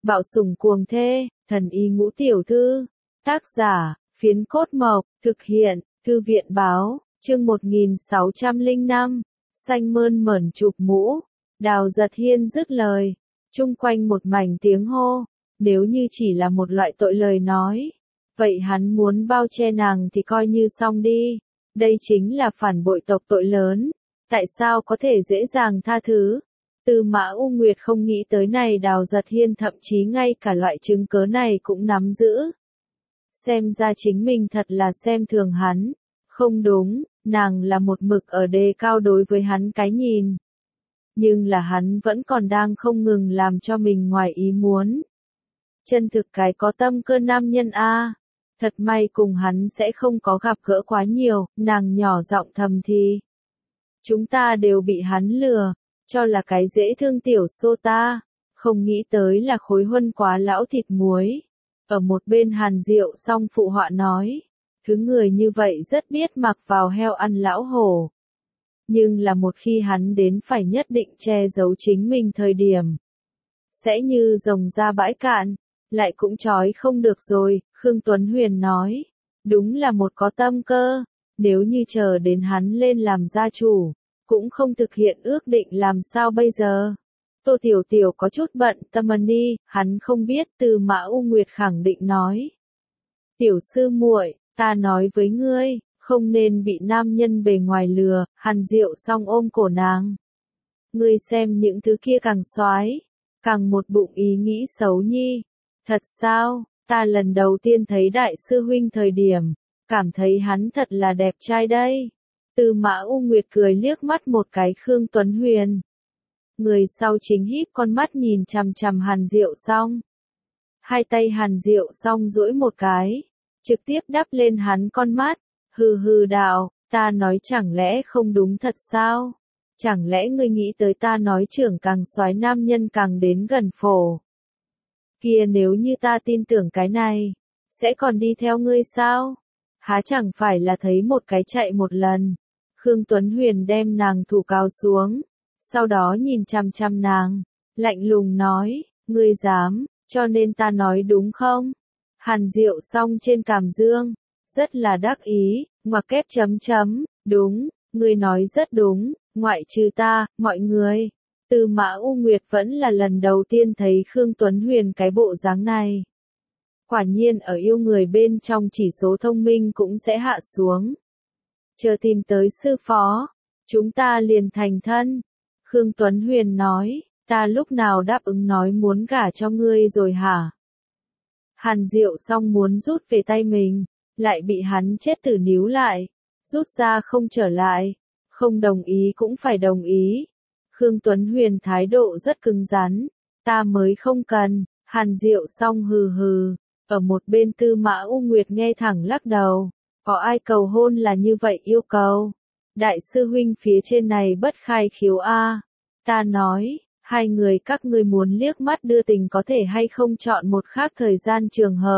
Bạo sủng cuồng thê, thần y ngũ tiểu thư. Tác giả, Phiến Cốt Mộc, thực hiện, Thư viện báo, chương 1605, xanh mơn mởn chụp mũ. Đào Giật Hiên dứt lời, chung quanh một mảnh tiếng hô, nếu như chỉ là một loại tội lời nói, vậy hắn muốn bao che nàng thì coi như xong đi, đây chính là phản bội tộc tội lớn, tại sao có thể dễ dàng tha thứ? Tư Mã U Nguyệt không nghĩ tới này Đào Giật Hiên thậm chí ngay cả loại chứng cớ này cũng nắm giữ. Xem ra chính mình thật là xem thường hắn. Không đúng, nàng là một mực ở đề cao đối với hắn cái nhìn. Nhưng là hắn vẫn còn đang không ngừng làm cho mình ngoài ý muốn. Chân thực cái có tâm cơ nam nhân a. Thật may cùng hắn sẽ không có gặp gỡ quá nhiều, nàng nhỏ giọng thầm thì. Chúng ta đều bị hắn lừa, cho là cái dễ thương tiểu sô ta, không nghĩ tới là khối huân quá lão thịt muối. Ở một bên Hàn Diệu song phụ họa nói, thứ người như vậy rất biết mặc vào heo ăn lão hổ. Nhưng là một khi hắn đến phải nhất định che giấu chính mình thời điểm. Sẽ như rồng ra bãi cạn, lại cũng trói không được rồi, Khương Tuấn Huyền nói. Đúng là một có tâm cơ, nếu như chờ đến hắn lên làm gia chủ, cũng không thực hiện ước định làm sao bây giờ. Tô Tiểu Tiểu có chút bận tâm đi, hắn không biết. Tư Mã U Nguyệt khẳng định nói. Tiểu sư muội, ta nói với ngươi, không nên bị nam nhân bề ngoài lừa. Hàn Diệu song ôm cổ nàng. Ngươi xem những thứ kia càng xoái, càng một bụng ý nghĩ xấu nhi. Thật sao, ta lần đầu tiên thấy đại sư huynh thời điểm, cảm thấy hắn thật là đẹp trai đây. Tư Mã U Nguyệt cười liếc mắt một cái Khương Tuấn Huyền. Người sau chính híp con mắt nhìn chằm chằm Hàn Diệu song. Hai tay Hàn Diệu song duỗi một cái, trực tiếp đắp lên hắn con mắt. Hừ hừ đạo, ta nói chẳng lẽ không đúng thật sao? Chẳng lẽ ngươi nghĩ tới ta nói trưởng càng soái nam nhân càng đến gần phổ? Kia nếu như ta tin tưởng cái này, sẽ còn đi theo ngươi sao? Há chẳng phải là thấy một cái chạy một lần. Khương Tuấn Huyền đem nàng thủ cao xuống, sau đó nhìn chằm chằm nàng, lạnh lùng nói, ngươi dám, cho nên ta nói đúng không? Hàn Diệu song trên cằm dương, rất là đắc ý, ngoặc kép chấm chấm, đúng, ngươi nói rất đúng, ngoại trừ ta, mọi người. Tư Mã U Nguyệt vẫn là lần đầu tiên thấy Khương Tuấn Huyền cái bộ dáng này. Quả nhiên ở yêu người bên trong chỉ số thông minh cũng sẽ hạ xuống. Chờ tìm tới sư phó, chúng ta liền thành thân. Khương Tuấn Huyền nói, ta lúc nào đáp ứng nói muốn gả cho ngươi rồi hả? Hàn Diệu song muốn rút về tay mình, lại bị hắn chết tử níu lại, rút ra không trở lại, không đồng ý cũng phải đồng ý. Khương Tuấn Huyền thái độ rất cứng rắn, ta mới không cần. Hàn Diệu song hừ hừ, ở một bên Tư Mã U Nguyệt nghe thẳng lắc đầu, có ai cầu hôn là như vậy yêu cầu? Đại sư huynh phía trên này bất khai khiếu a. Ta nói, hai người các ngươi muốn liếc mắt đưa tình có thể hay không chọn một khác thời gian trường hợp.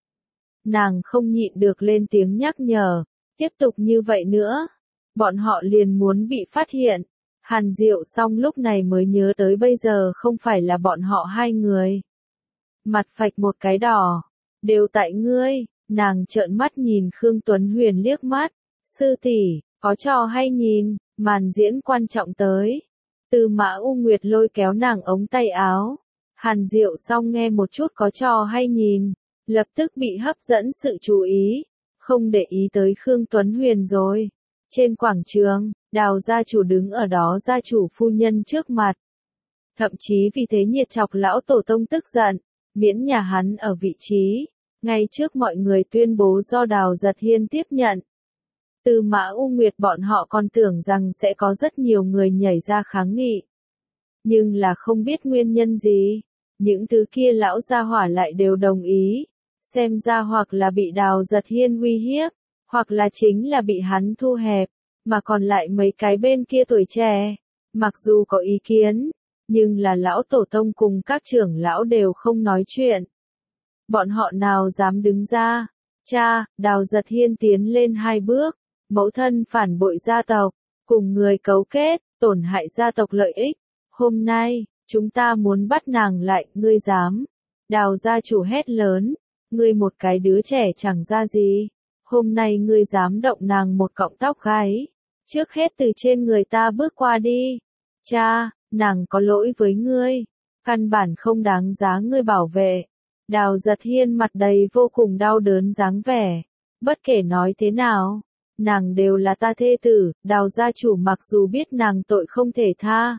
Nàng không nhịn được lên tiếng nhắc nhở, tiếp tục như vậy nữa, bọn họ liền muốn bị phát hiện. Hàn Diệu song lúc này mới nhớ tới bây giờ không phải là bọn họ hai người. Mặt phạch một cái đỏ, đều tại ngươi. Nàng trợn mắt nhìn Khương Tuấn Huyền liếc mắt, sư tỷ, có trò hay nhìn, màn diễn quan trọng tới. Tư Mã U Nguyệt lôi kéo nàng ống tay áo. Hàn Diệu song nghe một chút có trò hay nhìn, lập tức bị hấp dẫn sự chú ý, không để ý tới Khương Tuấn Huyền rồi. Trên quảng trường, Đào gia chủ đứng ở đó gia chủ phu nhân trước mặt. Thậm chí vì thế nhiệt chọc lão tổ tông tức giận, miễn nhà hắn ở vị trí. Ngay trước mọi người tuyên bố do Đào Giật Hiên tiếp nhận. Tư Mã U Nguyệt bọn họ còn tưởng rằng sẽ có rất nhiều người nhảy ra kháng nghị. Nhưng là không biết nguyên nhân gì. Những thứ kia lão gia hỏa lại đều đồng ý. Xem ra hoặc là bị Đào Giật Hiên uy hiếp, hoặc là chính là bị hắn thu hẹp. Mà còn lại mấy cái bên kia tuổi trẻ, mặc dù có ý kiến, nhưng là lão tổ tông cùng các trưởng lão đều không nói chuyện. Bọn họ nào dám đứng ra? Cha, Đào Giật Hiên tiến lên hai bước, mẫu thân phản bội gia tộc, cùng người cấu kết, tổn hại gia tộc lợi ích. Hôm nay, chúng ta muốn bắt nàng lại, ngươi dám? Đào gia chủ hét lớn, ngươi một cái đứa trẻ chẳng ra gì, hôm nay ngươi dám động nàng một cọng tóc gáy, trước hết từ trên người ta bước qua đi. Cha, nàng có lỗi với ngươi, căn bản không đáng giá ngươi bảo vệ. Đào Giật Hiên mặt đầy vô cùng đau đớn dáng vẻ, bất kể nói thế nào, nàng đều là ta thê tử. Đào gia chủ mặc dù biết nàng tội không thể tha,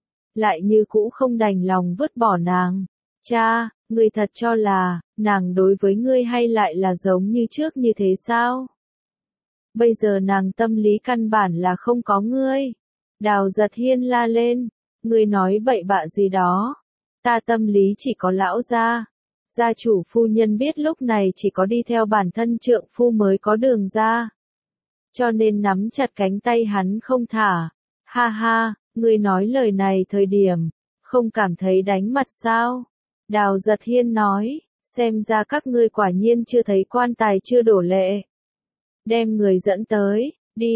lại như cũ không đành lòng vứt bỏ nàng. Cha, ngươi thật cho là, nàng đối với ngươi hay lại là giống như trước như thế sao? Bây giờ nàng tâm lý căn bản là không có ngươi. Đào Giật Hiên la lên, ngươi nói bậy bạ gì đó, ta tâm lý chỉ có lão gia. Gia chủ phu nhân biết lúc này chỉ có đi theo bản thân trượng phu mới có đường ra, cho nên nắm chặt cánh tay hắn không thả. Ha ha, ngươi nói lời này thời điểm, không cảm thấy đánh mặt sao? Đào Giật Hiên nói, xem ra các ngươi quả nhiên chưa thấy quan tài chưa đổ lệ. Đem người dẫn tới,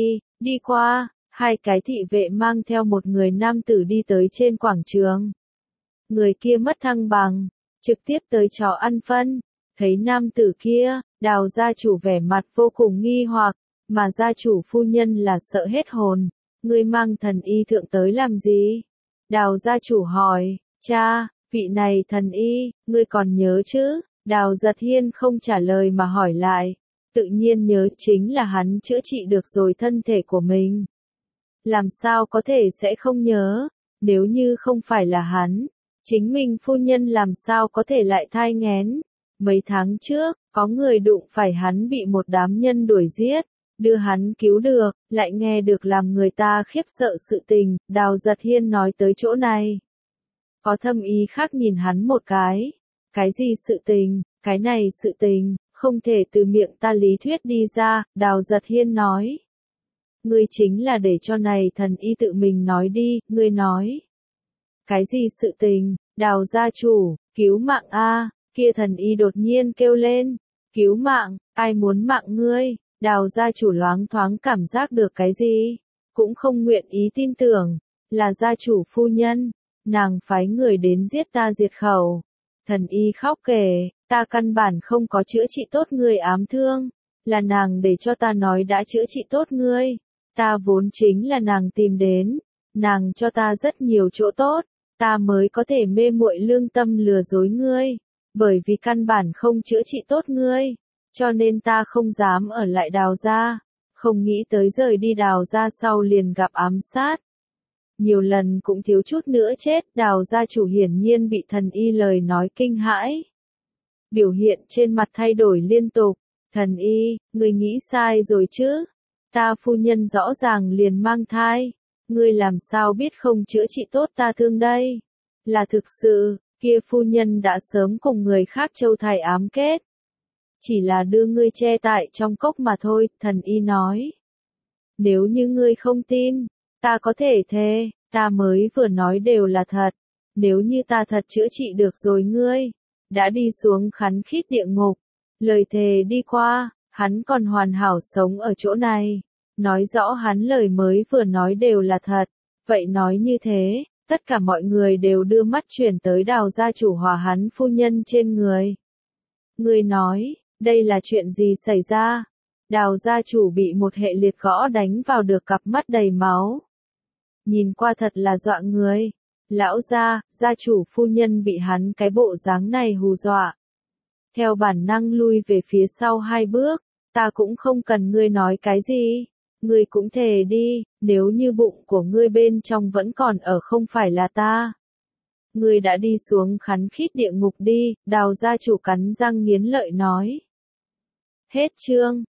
đi qua. Hai cái thị vệ mang theo một người nam tử đi tới trên quảng trường. Người kia mất thăng bằng, trực tiếp tới chó ăn phân. Thấy nam tử kia, Đào gia chủ vẻ mặt vô cùng nghi hoặc, mà gia chủ phu nhân là sợ hết hồn. Ngươi mang thần y thượng tới làm gì? Đào gia chủ hỏi, cha, vị này thần y, ngươi còn nhớ chứ? Đào Giật Hiên không trả lời mà hỏi lại, tự nhiên nhớ, chính là hắn chữa trị được rồi thân thể của mình. Làm sao có thể sẽ không nhớ, nếu như không phải là hắn, chính mình phu nhân làm sao có thể lại thai nghén. Mấy tháng trước, có người đụng phải hắn bị một đám nhân đuổi giết, đưa hắn cứu được, lại nghe được làm người ta khiếp sợ sự tình. Đào Giật Hiên nói tới chỗ này, có thâm ý khác nhìn hắn một cái gì sự tình, cái này sự tình, không thể từ miệng ta lý thuyết đi ra. Đào Giật Hiên nói, ngươi chính là để cho này thần y tự mình nói đi. Ngươi nói, cái gì sự tình? Đào gia chủ, cứu mạng a! Kia thần y đột nhiên kêu lên, cứu mạng, ai muốn mạng ngươi? Đào gia chủ loáng thoáng cảm giác được cái gì, cũng không nguyện ý tin tưởng, là gia chủ phu nhân, nàng phái người đến giết ta diệt khẩu. Thần y khóc kể, ta căn bản không có chữa trị tốt ngươi ám thương, là nàng để cho ta nói đã chữa trị tốt ngươi. Ta vốn chính là nàng tìm đến, nàng cho ta rất nhiều chỗ tốt, ta mới có thể mê muội lương tâm lừa dối ngươi, bởi vì căn bản không chữa trị tốt ngươi, cho nên ta không dám ở lại Đào gia, không nghĩ tới rời đi Đào gia sau liền gặp ám sát. Nhiều lần cũng thiếu chút nữa chết. Đào gia chủ hiển nhiên bị thần y lời nói kinh hãi, biểu hiện trên mặt thay đổi liên tục. Thần y, ngươi nghĩ sai rồi chứ? Ta phu nhân rõ ràng liền mang thai, ngươi làm sao biết không chữa trị tốt ta thương đây? Là thực sự, kia phu nhân đã sớm cùng người khác châu thải ám kết, chỉ là đưa ngươi che tại trong cốc mà thôi. Thần y nói, nếu như ngươi không tin, ta có thể thề, ta mới vừa nói đều là thật. Nếu như ta thật chữa trị được rồi ngươi, đã đi xuống khắn khít địa ngục, lời thề đi qua, hắn còn hoàn hảo sống ở chỗ này, nói rõ hắn lời mới vừa nói đều là thật. Vậy nói như thế, tất cả mọi người đều đưa mắt chuyển tới Đào gia chủ hòa hắn phu nhân trên người. Ngươi nói, đây là chuyện gì xảy ra? Đào gia chủ bị một hệ liệt gõ đánh vào được cặp mắt đầy máu. Nhìn qua thật là dọa người. Lão gia chủ phu nhân bị hắn cái bộ dáng này hù dọa. Theo bản năng lui về phía sau 2 bước, ta cũng không cần ngươi nói cái gì. Ngươi cũng thề đi, nếu như bụng của ngươi bên trong vẫn còn ở không phải là ta. Ngươi đã đi xuống khắn khít địa ngục đi. Đào gia chủ cắn răng nghiến lợi nói. Hết chương.